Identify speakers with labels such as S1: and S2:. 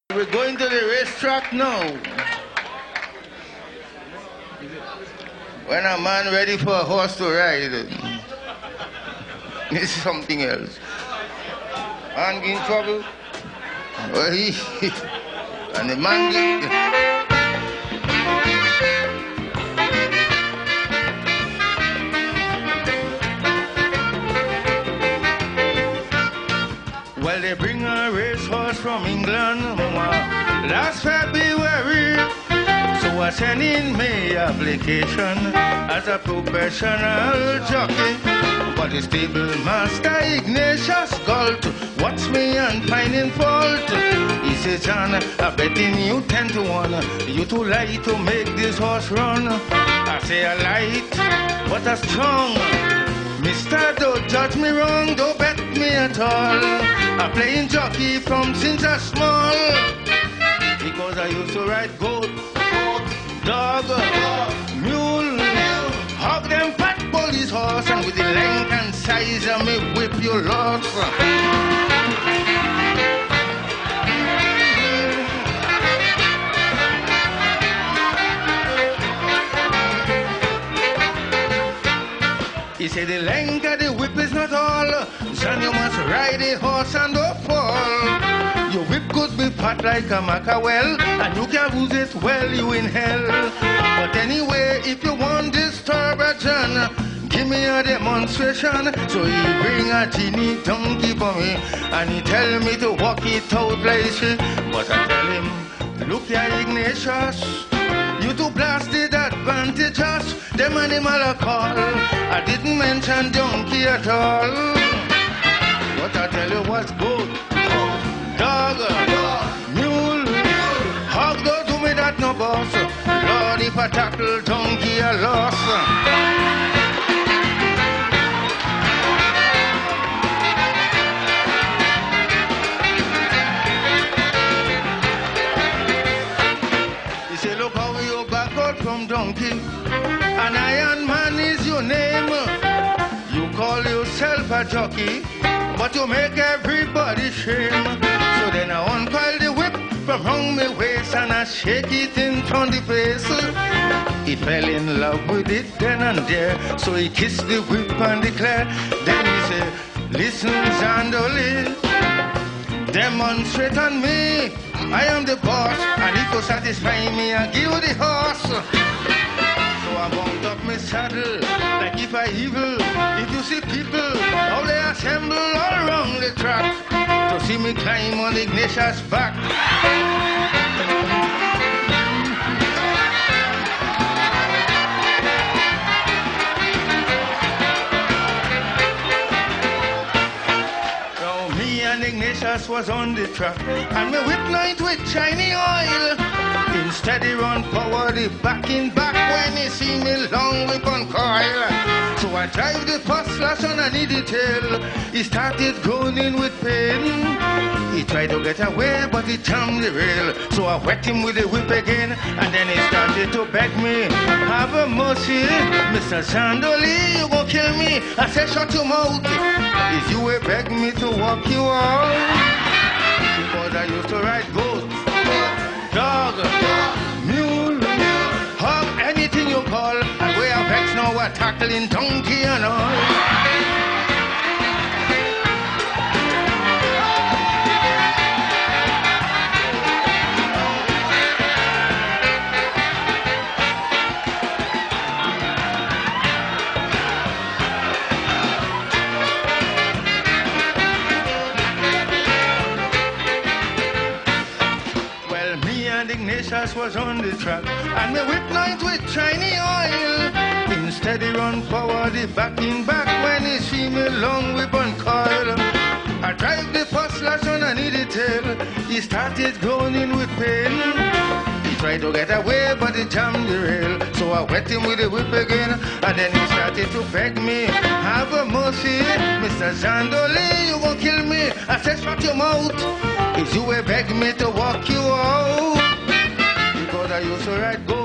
S1: We're going to the racetrack now. When a man ready for a horse to ride, it's something else. Man get in trouble. Well, and the man get... Well, they bring a racehorse from England last February. So I sent in my application as a professional jockey. But the stable master Ignatius Galt watch me and finding fault. He says, John, I betting you 10 to 1. You too light to make this horse run. I say I light, but I strong. Mister, don't judge me wrong, don't bet me at all. I'm playing jockey from since I small. Because I used to ride goat, dog, mule, hog them fat police horse. And with the length and size of me whip you lost. He said the length of the whip is not all. Son, you must ride a horse and don't fall. Your whip could be fat like a mackerel, and you can use it well, you in hell. But anyway, if you want this turbogen, give me a demonstration. So he bring a teeny donkey for me, and he tell me to walk it out like shit. But I tell him, look here, Ignatius, you too blasted advantageous. Them animal are call. I didn't mention donkey at all. What I tell you was good. Dog, mule, hog, don't do me that no boss. Lord, if I tackle donkey, I lost. He said, look how you back out from donkey. An Iron Man is your name. You call yourself a jockey, but you make everybody shame. So then I uncoil the whip from round my waist and I shake it in front the face. He fell in love with it then and there, so he kissed the whip and declared. Then he said, listen, Zandoli, demonstrate on me. I am the boss, and if you satisfy me, I'll give you the horse. So I wound up my saddle like if I evil. If you see people, how they assemble all around the track to see me climb on Ignatius' back. Now me and Ignatius was on the track, and me whip night with shiny oil. Instead he run forward, he back in back when he see me long whip on coil. So I drive the first slash on a needy tail. He started groaning with pain. He tried to get away, but he jammed the rail. So I whacked him with the whip again, and then he started to beg me, have a mercy, Mr. Sandoli, you gon' kill me. I said, shut your mouth. If you will beg me to walk you out, because I used to ride goat, dog, mule, hog, anything you call. And we are vexed now, we're tackling donkey and all. Ignatius was on the track, and me whip night with shiny oil. Instead he run forward, he back in back when he see me long whip on coil. I drive the first slash on a needy tail. He started groaning with pain. He tried to get away, but he jammed the rail. So I wet him with the whip again, and then he started to beg me, have a mercy, Mr. Zandoli, you gon' kill me. I said, shut your mouth. If you will beg me to walk you out, because I used to ride go